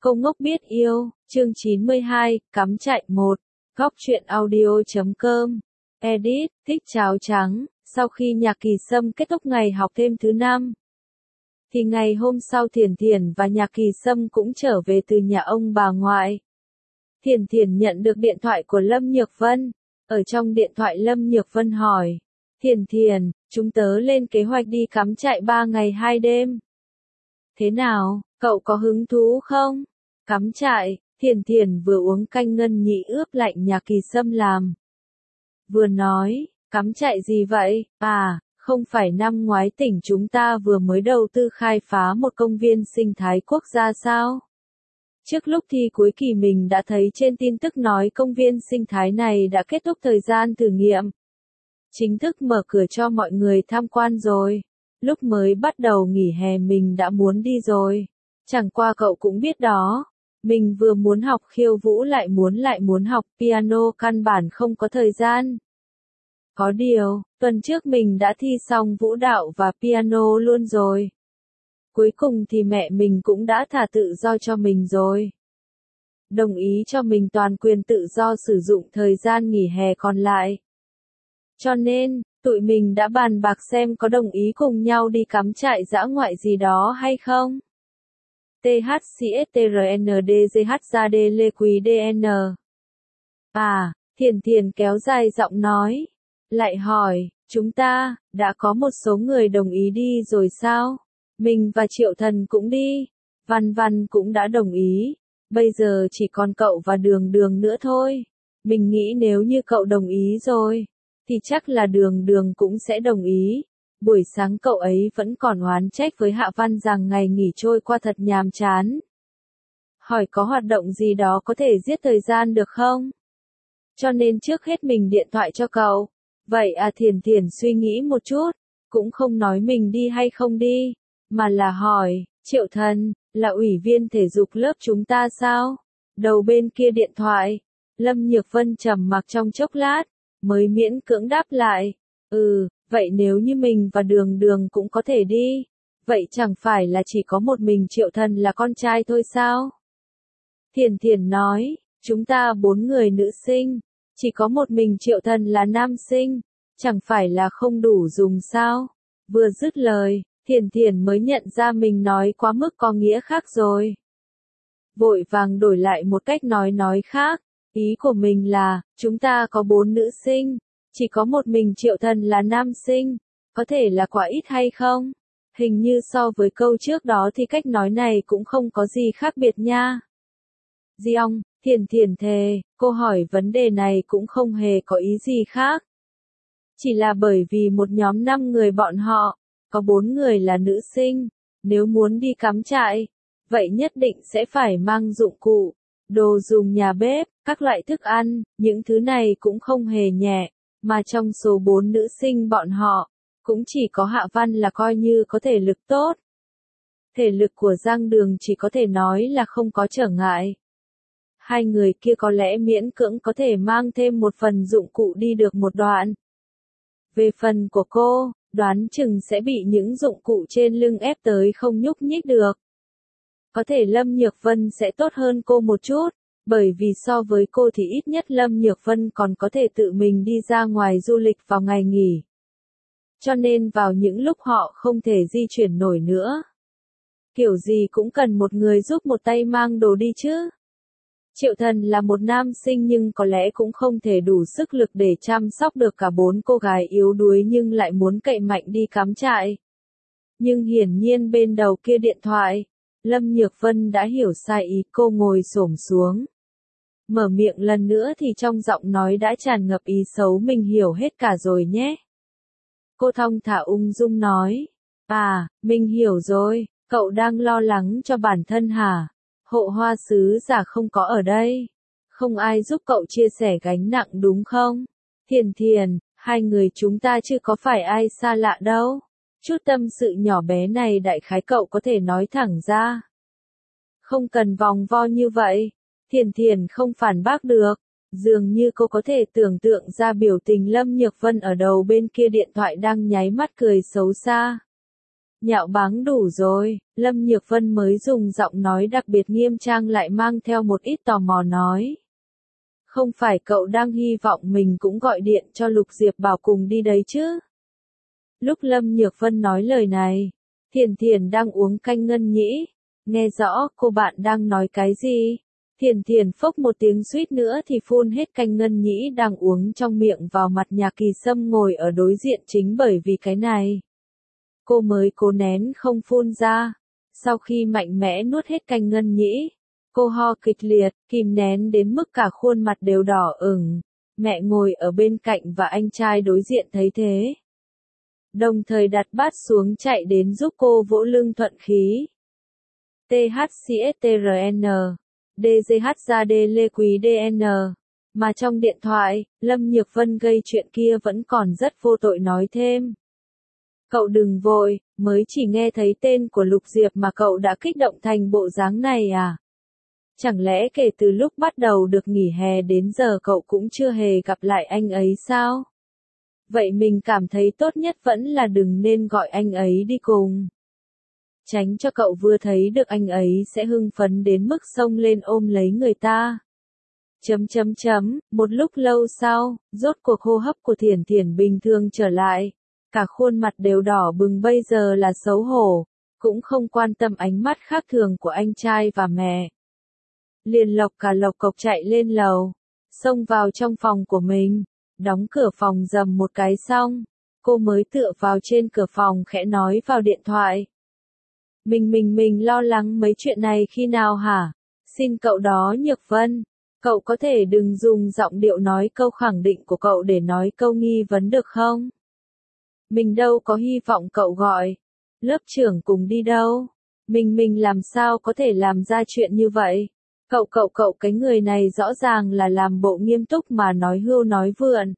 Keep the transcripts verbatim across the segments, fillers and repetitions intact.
Cô ngốc biết yêu, chương chín mươi hai, cắm trại một, góc truyện audio.com, edit, thích cháo trắng, sau khi Nhạc Kỳ Sâm kết thúc ngày học thêm thứ năm. Thì ngày hôm sau Thiển Thiển và Nhạc Kỳ Sâm cũng trở về từ nhà ông bà ngoại. Thiển Thiển nhận được điện thoại của Lâm Nhược Vân. Ở trong điện thoại Lâm Nhược Vân hỏi, Thiển Thiển, chúng tớ lên kế hoạch đi cắm trại ba ngày hai đêm. Thế nào, cậu có hứng thú không? Cắm trại, Thiển Thiển vừa uống canh ngân nhị ướp lạnh Nhạc Kỳ Sâm làm. Vừa nói, cắm trại gì vậy? À, không phải năm ngoái tỉnh chúng ta vừa mới đầu tư khai phá một công viên sinh thái quốc gia sao? Trước lúc thi cuối kỳ mình đã thấy trên tin tức nói công viên sinh thái này đã kết thúc thời gian thử nghiệm. Chính thức mở cửa cho mọi người tham quan rồi. Lúc mới bắt đầu nghỉ hè mình đã muốn đi rồi. Chẳng qua cậu cũng biết đó. Mình vừa muốn học khiêu vũ lại muốn lại muốn học piano, căn bản không có thời gian. Có điều, tuần trước mình đã thi xong vũ đạo và piano luôn rồi. Cuối cùng thì mẹ mình cũng đã thả tự do cho mình rồi. Đồng ý cho mình toàn quyền tự do sử dụng thời gian nghỉ hè còn lại. Cho nên, tụi mình đã bàn bạc xem có đồng ý cùng nhau đi cắm trại dã ngoại gì đó hay không. T H C S T R N D G H ra D Lê Quý D N. À, Thiển Thiển kéo dài giọng nói. Lại hỏi, chúng ta, đã có một số người đồng ý đi rồi sao? Mình và Triệu Thần cũng đi. Văn Văn cũng đã đồng ý. Bây giờ chỉ còn cậu và Đường Đường nữa thôi. Mình nghĩ nếu như cậu đồng ý rồi, thì chắc là Đường Đường cũng sẽ đồng ý. Buổi sáng cậu ấy vẫn còn oán trách với Hạ Văn rằng ngày nghỉ trôi qua thật nhàm chán. Hỏi có hoạt động gì đó có thể giết thời gian được không? Cho nên trước hết mình điện thoại cho cậu. Vậy à, Thiển Thiển suy nghĩ một chút, cũng không nói mình đi hay không đi, mà là hỏi, Triệu Thần, là ủy viên thể dục lớp chúng ta sao? Đầu bên kia điện thoại, Lâm Nhược Vân trầm mặc trong chốc lát, mới miễn cưỡng đáp lại, ừ, vậy nếu như mình và Đường Đường cũng có thể đi, vậy chẳng phải là chỉ có một mình Triệu Thần là con trai thôi sao? Thiển Thiển nói, chúng ta bốn người nữ sinh, chỉ có một mình Triệu Thần là nam sinh, chẳng phải là không đủ dùng sao? Vừa dứt lời, Thiển Thiển mới nhận ra mình nói quá mức có nghĩa khác rồi. Vội vàng đổi lại một cách nói nói khác, ý của mình là, chúng ta có bốn nữ sinh, chỉ có một mình Triệu Thần là nam sinh, có thể là quá ít hay không? Hình như so với câu trước đó thì cách nói này cũng không có gì khác biệt nha. Giọng, Thiển Thiển thề, cô hỏi vấn đề này cũng không hề có ý gì khác. Chỉ là bởi vì một nhóm năm người bọn họ, có bốn người là nữ sinh, nếu muốn đi cắm trại, vậy nhất định sẽ phải mang dụng cụ, đồ dùng nhà bếp, các loại thức ăn, những thứ này cũng không hề nhẹ, mà trong số bốn nữ sinh bọn họ, cũng chỉ có Hạ Văn là coi như có thể lực tốt. Thể lực của Giang Đường chỉ có thể nói là không có trở ngại. Hai người kia có lẽ miễn cưỡng có thể mang thêm một phần dụng cụ đi được một đoạn. Về phần của cô, đoán chừng sẽ bị những dụng cụ trên lưng ép tới không nhúc nhích được. Có thể Lâm Nhược Vân sẽ tốt hơn cô một chút, bởi vì so với cô thì ít nhất Lâm Nhược Vân còn có thể tự mình đi ra ngoài du lịch vào ngày nghỉ. Cho nên vào những lúc họ không thể di chuyển nổi nữa, kiểu gì cũng cần một người giúp một tay mang đồ đi chứ. Triệu Thần là một nam sinh nhưng có lẽ cũng không thể đủ sức lực để chăm sóc được cả bốn cô gái yếu đuối nhưng lại muốn cậy mạnh đi cắm trại. Nhưng hiển nhiên bên đầu kia điện thoại, Lâm Nhược Vân đã hiểu sai ý cô, ngồi xổm xuống. Mở miệng lần nữa thì trong giọng nói đã tràn ngập ý xấu, mình hiểu hết cả rồi nhé. Cô thong thả ung dung nói, à, mình hiểu rồi, cậu đang lo lắng cho bản thân hả? Hộ hoa sứ giả không có ở đây. Không ai giúp cậu chia sẻ gánh nặng đúng không? Thiển Thiển, hai người chúng ta chứ có phải ai xa lạ đâu. Chút tâm sự nhỏ bé này đại khái cậu có thể nói thẳng ra. Không cần vòng vo như vậy. Thiển Thiển không phản bác được. Dường như cô có thể tưởng tượng ra biểu tình Lâm Nhược Vân ở đầu bên kia điện thoại đang nháy mắt cười xấu xa. Nhạo báng đủ rồi, Lâm Nhược Vân mới dùng giọng nói đặc biệt nghiêm trang lại mang theo một ít tò mò nói. Không phải cậu đang hy vọng mình cũng gọi điện cho Lục Diệp Bảo cùng đi đấy chứ? Lúc Lâm Nhược Vân nói lời này, Thiền Thiền đang uống canh ngân nhĩ. Nghe rõ cô bạn đang nói cái gì? Thiền Thiền phốc một tiếng suýt nữa thì phun hết canh ngân nhĩ đang uống trong miệng vào mặt nhà Kỳ Sâm ngồi ở đối diện chính bởi vì cái này. Cô mới cố nén không phun ra. Sau khi mạnh mẽ nuốt hết canh ngân nhĩ, cô ho kịch liệt, kìm nén đến mức cả khuôn mặt đều đỏ ửng. Mẹ ngồi ở bên cạnh và anh trai đối diện thấy thế. Đồng thời đặt bát xuống chạy đến giúp cô vỗ lưng thuận khí. tê hát xê ét tê rờ en, đê giê hát ra đê Lê Quý đê en. Mà trong điện thoại, Lâm Nhược Vân gây chuyện kia vẫn còn rất vô tội nói thêm. Cậu đừng vội, mới chỉ nghe thấy tên của Lục Diệp mà cậu đã kích động thành bộ dáng này à? Chẳng lẽ kể từ lúc bắt đầu được nghỉ hè đến giờ cậu cũng chưa hề gặp lại anh ấy sao? Vậy mình cảm thấy tốt nhất vẫn là đừng nên gọi anh ấy đi cùng. Tránh cho cậu vừa thấy được anh ấy sẽ hưng phấn đến mức xông lên ôm lấy người ta. Chấm chấm chấm, một lúc lâu sau, rốt cuộc hô hấp của Thiển Thiển bình thường trở lại. Cả khuôn mặt đều đỏ bừng bây giờ là xấu hổ, cũng không quan tâm ánh mắt khác thường của anh trai và mẹ. Liền lộc cả lộc cộc chạy lên lầu, xông vào trong phòng của mình, đóng cửa phòng rầm một cái xong, cô mới tựa vào trên cửa phòng khẽ nói vào điện thoại. Mình mình mình lo lắng mấy chuyện này khi nào hả? Xin cậu đó Nhược Vân, cậu có thể đừng dùng giọng điệu nói câu khẳng định của cậu để nói câu nghi vấn được không? Mình đâu có hy vọng cậu gọi. Lớp trưởng cùng đi đâu? Mình mình làm sao có thể làm ra chuyện như vậy? Cậu cậu cậu cái người này rõ ràng là làm bộ nghiêm túc mà nói hưu nói vượn.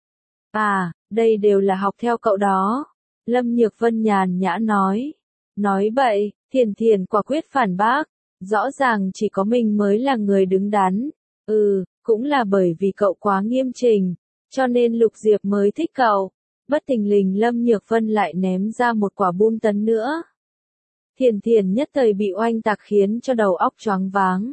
À, đây đều là học theo cậu đó. Lâm Nhược Vân nhàn nhã nói. Nói bậy, Thiền Thiền quả quyết phản bác. Rõ ràng chỉ có mình mới là người đứng đắn. Ừ, cũng là bởi vì cậu quá nghiêm trình. Cho nên Lục Diệp mới thích cậu. Bất thình lình Lâm Nhược Vân lại ném ra một quả bom tấn nữa. Thiền Thiền nhất thời bị oanh tạc khiến cho đầu óc choáng váng.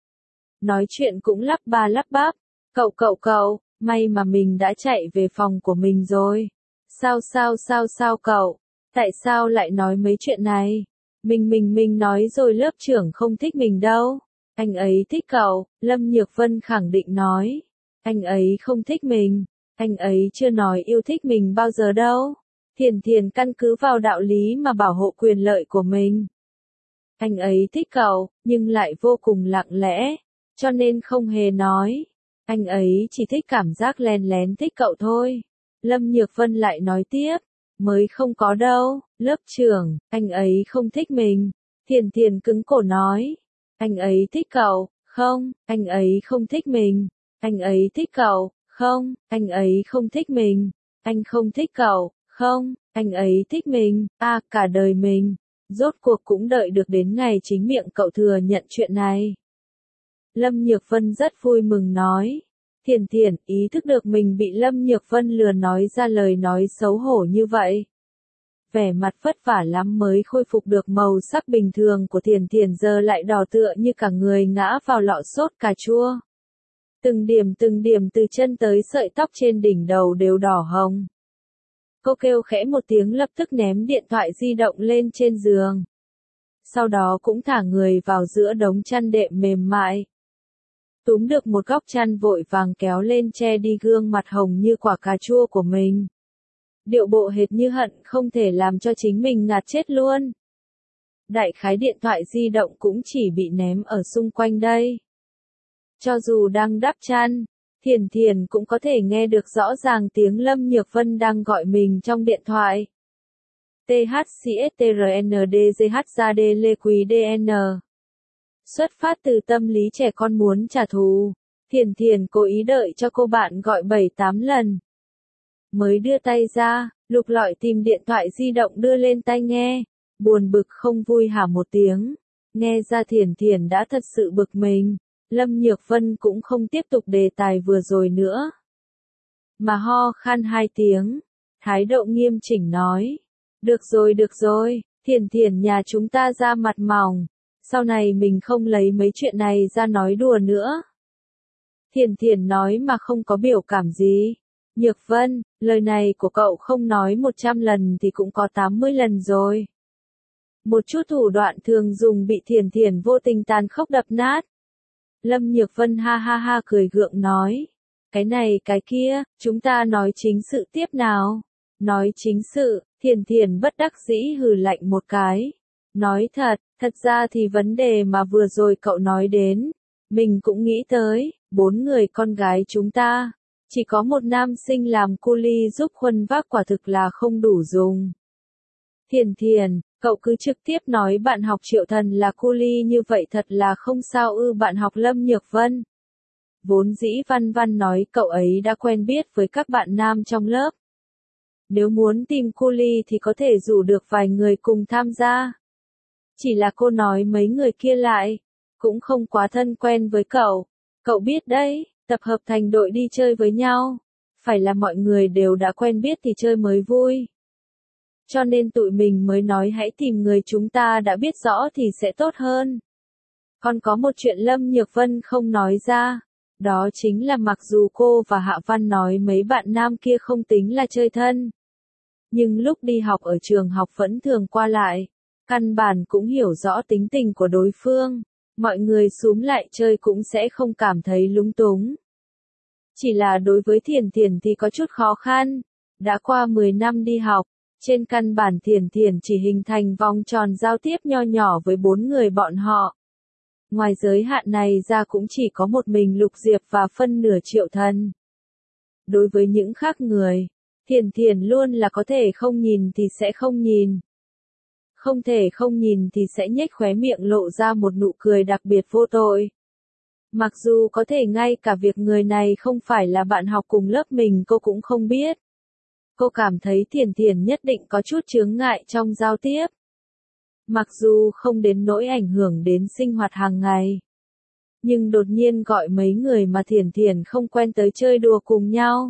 Nói chuyện cũng lắp ba lắp bắp. Cậu cậu cậu, may mà mình đã chạy về phòng của mình rồi. Sao sao sao sao cậu, tại sao lại nói mấy chuyện này? Mình mình mình nói rồi lớp trưởng không thích mình đâu. Anh ấy thích cậu, Lâm Nhược Vân khẳng định nói. Anh ấy không thích mình. Anh ấy chưa nói yêu thích mình bao giờ đâu. Thiền Thiền căn cứ vào đạo lý mà bảo hộ quyền lợi của mình. Anh ấy thích cậu, nhưng lại vô cùng lặng lẽ, cho nên không hề nói. Anh ấy chỉ thích cảm giác len lén thích cậu thôi. Lâm Nhược Vân lại nói tiếp. Mới không có đâu, lớp trưởng, anh ấy không thích mình. Thiền Thiền cứng cổ nói. Anh ấy thích cậu, không, anh ấy không thích mình. Anh ấy thích cậu, không, anh ấy không thích mình. Anh không thích cậu, không, anh ấy thích mình. À, cả đời mình. Rốt cuộc cũng đợi được đến ngày chính miệng cậu thừa nhận chuyện này. Lâm Nhược Vân rất vui mừng nói. Thiền Thiền ý thức được mình bị Lâm Nhược Vân lừa nói ra lời nói xấu hổ như vậy. Vẻ mặt vất vả lắm mới khôi phục được màu sắc bình thường của Thiền Thiền giờ lại đỏ tựa như cả người ngã vào lọ sốt cà chua. Từng điểm từng điểm từ chân tới sợi tóc trên đỉnh đầu đều đỏ hồng. Cô kêu khẽ một tiếng lập tức ném điện thoại di động lên trên giường. Sau đó cũng thả người vào giữa đống chăn đệm mềm mại. Túm được một góc chăn vội vàng kéo lên che đi gương mặt hồng như quả cà chua của mình. Điệu bộ hệt như hận không thể làm cho chính mình ngạt chết luôn. Đại khái điện thoại di động cũng chỉ bị ném ở xung quanh đây. Cho dù đang đắp chăn, Thiền Thiền cũng có thể nghe được rõ ràng tiếng Lâm Nhược Vân đang gọi mình trong điện thoại. tê hát xê ét tê rờ en đê giê hát ra đê Lê Quý đê en. Xuất phát từ tâm lý trẻ con muốn trả thù, Thiền Thiền cố ý đợi cho cô bạn gọi bảy tám lần. Mới đưa tay ra, lục lọi tìm điện thoại di động đưa lên tai nghe, buồn bực không vui hả một tiếng. Nghe ra Thiền Thiền đã thật sự bực mình, Lâm Nhược Vân cũng không tiếp tục đề tài vừa rồi nữa. Mà ho khan hai tiếng, thái độ nghiêm chỉnh nói. Được rồi được rồi, Thiền Thiền nhà chúng ta ra mặt mỏng, sau này mình không lấy mấy chuyện này ra nói đùa nữa. Thiền Thiền nói mà không có biểu cảm gì. Nhược Vân, lời này của cậu không nói một trăm lần thì cũng có tám mươi lần rồi. Một chút thủ đoạn thường dùng bị Thiền Thiền vô tình tàn khốc đập nát. Lâm Nhược Vân ha ha ha cười gượng nói. Cái này cái kia, chúng ta nói chính sự tiếp nào. Nói chính sự, Thiền Thiền bất đắc dĩ hừ lạnh một cái. Nói thật, thật ra thì vấn đề mà vừa rồi cậu nói đến, mình cũng nghĩ tới, bốn người con gái chúng ta, chỉ có một nam sinh làm cu li giúp khuân vác quả thực là không đủ dùng. Thiền Thiền, cậu cứ trực tiếp nói bạn học Triệu Thần là cu li như vậy thật là không sao ư. Bạn học Lâm Nhược Vân. Vốn dĩ Văn Văn nói cậu ấy đã quen biết với các bạn nam trong lớp. Nếu muốn tìm cu li thì có thể rủ được vài người cùng tham gia. Chỉ là cô nói mấy người kia lại, cũng không quá thân quen với cậu. Cậu biết đấy, tập hợp thành đội đi chơi với nhau. Phải là mọi người đều đã quen biết thì chơi mới vui. Cho nên tụi mình mới nói hãy tìm người chúng ta đã biết rõ thì sẽ tốt hơn. Còn có một chuyện Lâm Nhược Vân không nói ra. Đó chính là mặc dù cô và Hạ Văn nói mấy bạn nam kia không tính là chơi thân. Nhưng lúc đi học ở trường học vẫn thường qua lại. Căn bản cũng hiểu rõ tính tình của đối phương. Mọi người xúm lại chơi cũng sẽ không cảm thấy lúng túng. Chỉ là đối với Thiền Thiền thì có chút khó khăn. Đã qua mười năm đi học, trên căn bản Thiền Thiền chỉ hình thành vòng tròn giao tiếp nho nhỏ với bốn người bọn họ. Ngoài giới hạn này ra cũng chỉ có một mình Lục Diệp và phân nửa Triệu Thần. Đối với những khác người, Thiền Thiền luôn là có thể không nhìn thì sẽ không nhìn. Không thể không nhìn thì sẽ nhếch khóe miệng lộ ra một nụ cười đặc biệt vô tội. Mặc dù có thể ngay cả việc người này không phải là bạn học cùng lớp mình cô cũng không biết. Cô cảm thấy Thiền Thiền nhất định có chút chướng ngại trong giao tiếp. Mặc dù không đến nỗi ảnh hưởng đến sinh hoạt hàng ngày. Nhưng đột nhiên gọi mấy người mà Thiền Thiền không quen tới chơi đùa cùng nhau.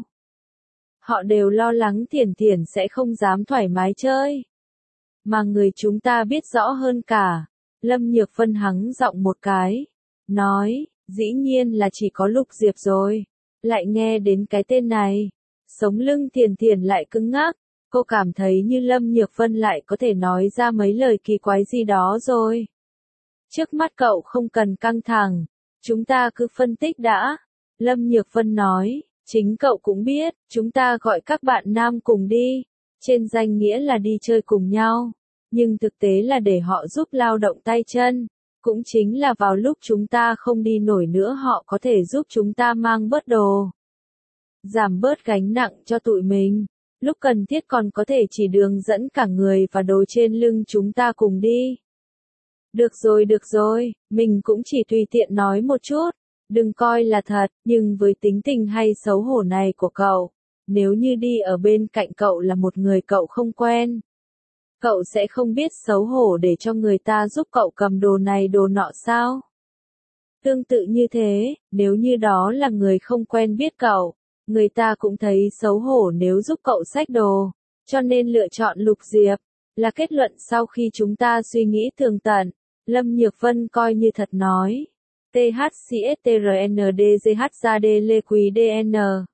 Họ đều lo lắng Thiền Thiền sẽ không dám thoải mái chơi. Mà người chúng ta biết rõ hơn cả. Lâm Nhược Vân hắng giọng một cái. Nói, dĩ nhiên là chỉ có Lục Diệp rồi. Lại nghe đến cái tên này. Sống lưng Thiền Thiền lại cứng ngắc. Cô cảm thấy như Lâm Nhược Vân lại có thể nói ra mấy lời kỳ quái gì đó rồi. Trước mắt cậu không cần căng thẳng. Chúng ta cứ phân tích đã. Lâm Nhược Vân nói, chính cậu cũng biết, chúng ta gọi các bạn nam cùng đi. Trên danh nghĩa là đi chơi cùng nhau. Nhưng thực tế là để họ giúp lao động tay chân. Cũng chính là vào lúc chúng ta không đi nổi nữa họ có thể giúp chúng ta mang bớt đồ. Giảm bớt gánh nặng cho tụi mình. Lúc cần thiết còn có thể chỉ đường dẫn cả người và đồ trên lưng chúng ta cùng đi. Được rồi được rồi, mình cũng chỉ tùy tiện nói một chút. Đừng coi là thật, nhưng với tính tình hay xấu hổ này của cậu, nếu như đi ở bên cạnh cậu là một người cậu không quen, cậu sẽ không biết xấu hổ để cho người ta giúp cậu cầm đồ này đồ nọ sao? Tương tự như thế, nếu như đó là người không quen biết cậu, người ta cũng thấy xấu hổ nếu giúp cậu xách đồ, cho nên lựa chọn Lục Diệp, là kết luận sau khi chúng ta suy nghĩ tường tận. Lâm Nhược Vân coi như thật nói. T H C S T R N D G H ra D Lê Quý D N.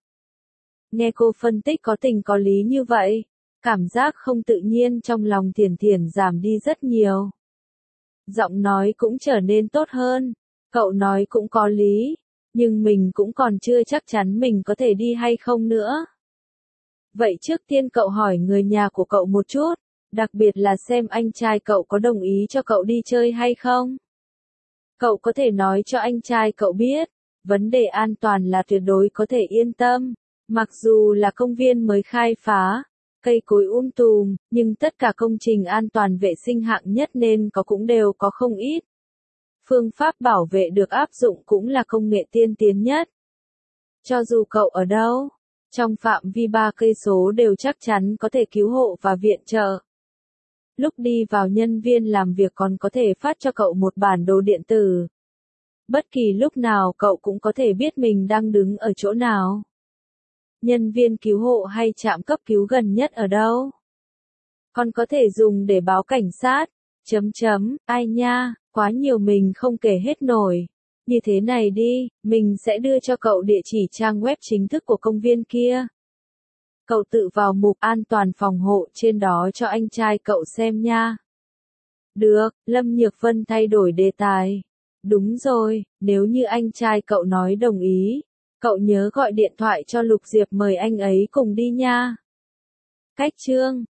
Nghe cô phân tích có tình có lý như vậy, cảm giác không tự nhiên trong lòng Thiền Thiền giảm đi rất nhiều. Giọng nói cũng trở nên tốt hơn, cậu nói cũng có lý, nhưng mình cũng còn chưa chắc chắn mình có thể đi hay không nữa. Vậy trước tiên cậu hỏi người nhà của cậu một chút, đặc biệt là xem anh trai cậu có đồng ý cho cậu đi chơi hay không. Cậu có thể nói cho anh trai cậu biết, vấn đề an toàn là tuyệt đối có thể yên tâm, mặc dù là công viên mới khai phá, cây cối um tùm, nhưng tất cả công trình an toàn vệ sinh hạng nhất nên có cũng đều có không ít. Phương pháp bảo vệ được áp dụng cũng là công nghệ tiên tiến nhất. Cho dù cậu ở đâu, trong phạm vi ba cây số đều chắc chắn có thể cứu hộ và viện trợ. Lúc đi vào nhân viên làm việc còn có thể phát cho cậu một bản đồ điện tử. Bất kỳ lúc nào cậu cũng có thể biết mình đang đứng ở chỗ nào. Nhân viên cứu hộ hay trạm cấp cứu gần nhất ở đâu. Còn có thể dùng để báo cảnh sát. Chấm chấm, ai nha, quá nhiều mình không kể hết nổi. Như thế này đi, mình sẽ đưa cho cậu địa chỉ trang web chính thức của công viên kia. Cậu tự vào mục an toàn phòng hộ trên đó cho anh trai cậu xem nha. Được, Lâm Nhược Vân thay đổi đề tài. Đúng rồi, nếu như anh trai cậu nói đồng ý, cậu nhớ gọi điện thoại cho Lục Diệp mời anh ấy cùng đi nha. Cách chương